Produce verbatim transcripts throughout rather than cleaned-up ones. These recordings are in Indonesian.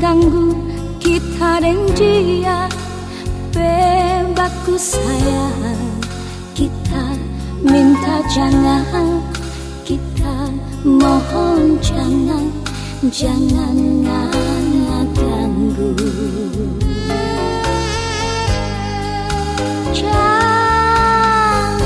ganggu kita dan dia. Bebasku sayang, kita minta jangan, kita mohon jangan, jangan nak ganggu. Jangan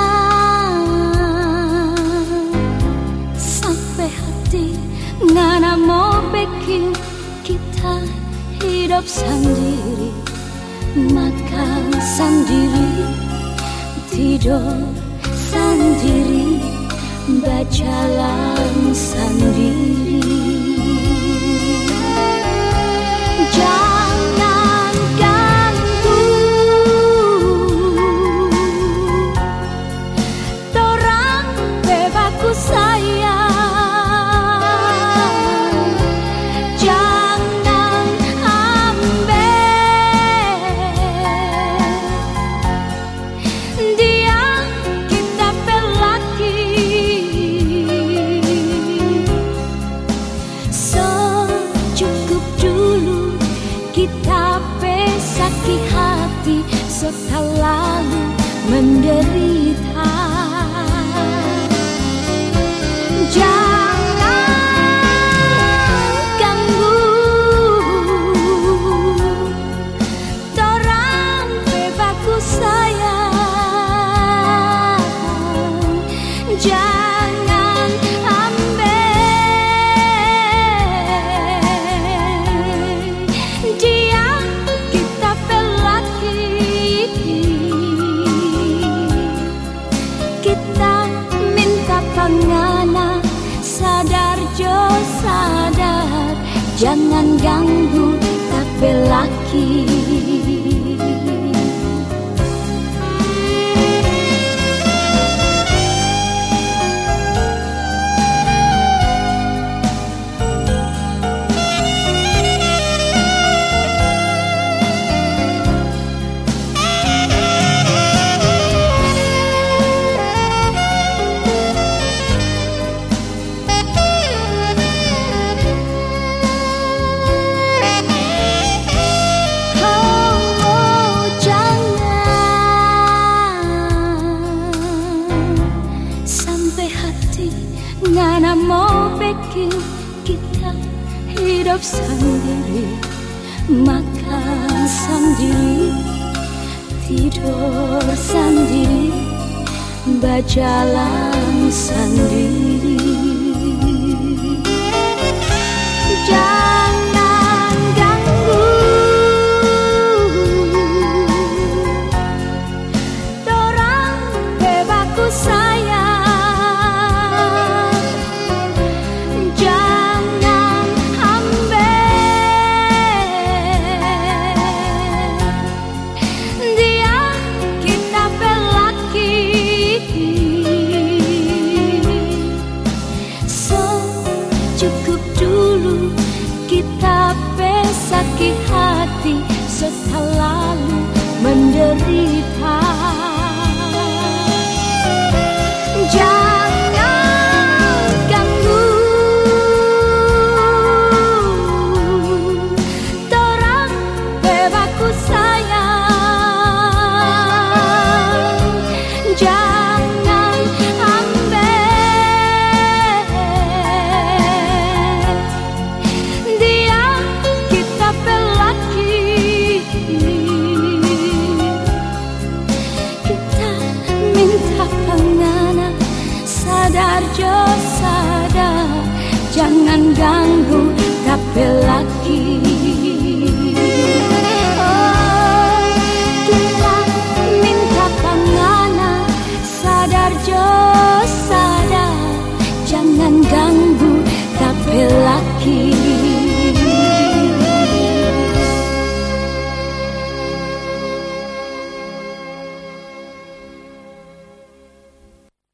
sampai hati ngana mau bikin kita hidup sendiri, makan sendiri, tidur sendiri, berjalan sendiri. Jangan ganggu torang bebasku sayang. Kita sakit hati selalu menderita. Jangan ganggu torang bebasku sayang. Jangan ambil ngana, sadar jo sadar, jangan ganggu tapi laki. Ngana mau bikin kita hidup sendiri, makan sendiri, tidur sendiri, berjalan sendiri. Jangan ganggu torang bebasku sayang. Cukup dulu kita sakit hati selalu menderita. Jangan ganggu torang bebasku sayang. Jangan sadar jo sadar, jangan ganggu tapi laki. Oh, kita minta pangana, sadar jo sadar, jangan ganggu tapi laki.